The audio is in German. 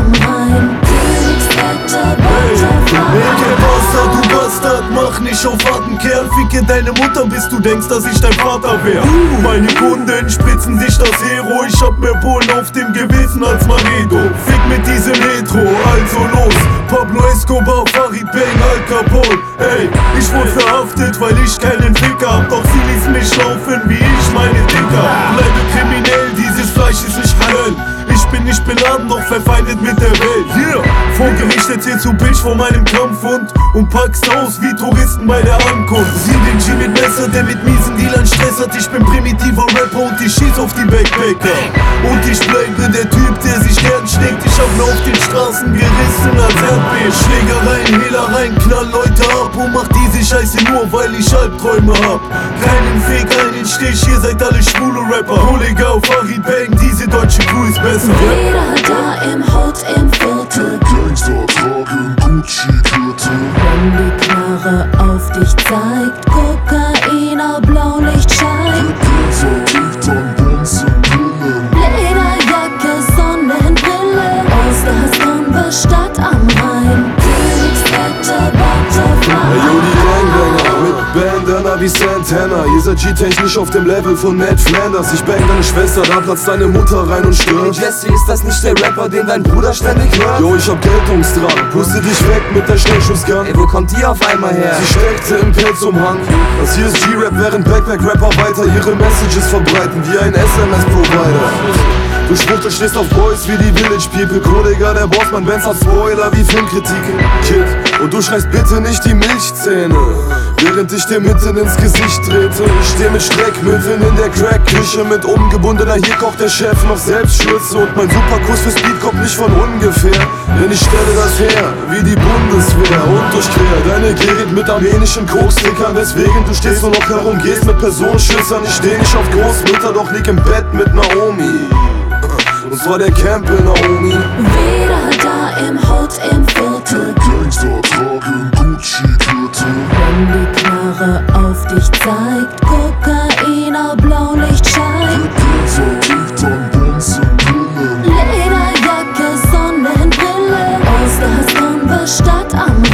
am Rhein. Königswetter, Butterfly. Ey, Bastard, du Bastard, mach nicht auf harten Kerl. Ficke deine Mutter, bis du denkst, dass ich dein Vater wär. Meine Kunden spitzen sich das Hero. Ich hab mehr Polen auf dem Gewissen als Maredo. Fick mit diesem Metro, also los. Pablo Escobar, Farid Bang, Al Capone. Ey, ich wurde verhaftet, weil ich keinen Ficker hab. Doch sie ließ mich laufen, wie ich meine Dicker. Bleibe kriminell, dieses Fleisch ist nicht halal. Ich bin nicht beladen, doch verfeindet mit der Welt. Yeah. Vor Gericht erzählst du Bitch von meinem Kampfhund und packst aus wie Touristen bei der Ankunft. Sieh den G mit Messer, der mit miesen Dealern Stress hat. Ich bin primitiver Rapper und ich schieß auf die Backpacker. Und ich bleibe der Typ, der sich gern schlägt. Ich hab mir auf den Straßen gerissen als Erdbeben. Schlägereien, Hehlereien, knall Leute ab und mach diese Scheiße nur, weil ich Albträume hab. Keinen Fake, keinen Stich, ihr seid alle schwule Rapper. Kollega, Farid Bang, diese deutsche Crew ist besser. Jeder da im Hut im Viertel. Gangster tragen Gucci-Gürtel. Wenn die Knarre auf dich zeigt, Kokainer, Blaulichtschein. Der trägt dann Bonzenbrillen. Lederjacke, Sonnenbrille. Osterhaus, Stadt am Rhein. Königswetter, Butterfly. Ey, yo, die Gangbanger mit Bandana wie Santana. Ihr seid G-technisch auf dem Level von Ned Flanders. Ich bang deine Schwester, da platzt deine Mutter rein und stirbt. Hey Jesse, ist das nicht der Rapper, den dein Bruder ständig hört? Yo, ich hab Geltungsdrang, puste dich weg mit der Schnellschussgun. Ey, wo kommt die auf einmal her? Sie steckte im Pelzumhang. Das hier ist G-Rap, während Backpack-Rapper weiter ihre Messages verbreiten wie ein SMS-Provider. Du Schwuchtel stehst auf Boys wie die Village People. Kollega, der Boss, mein Benz hat Spoiler wie Filmkritiken. Kid, und du schreist bitte nicht die Milchzähne, während ich dir mitten ins Gesicht trete. Ich steh mit Streckmüffeln in der Crack-Küche mit umgebundener, hier kocht der Chef noch selbst Schürze. Und mein Superkuss für Speed kommt nicht von ungefähr, denn ich stelle das her wie die Bundeswehr. Und durchquer deine Gegend mit armenischen Koksstickern, weswegen du stehst und noch herumgehst mit Personenschützern. Ich steh nicht auf Großmütter, doch lieg im Bett mit Naomi. Und zwar der Campbell Naomi. Wieder da im Hut im Viertel. Gangster tragen Gucci-Gürtel. Wenn die Knarre auf dich zeigt, Kokainer, Blaulichtschein. Der trägt dann Bonzenbrillen. Lederjacke, Sonnenbrille. Osterhaus, Stadt am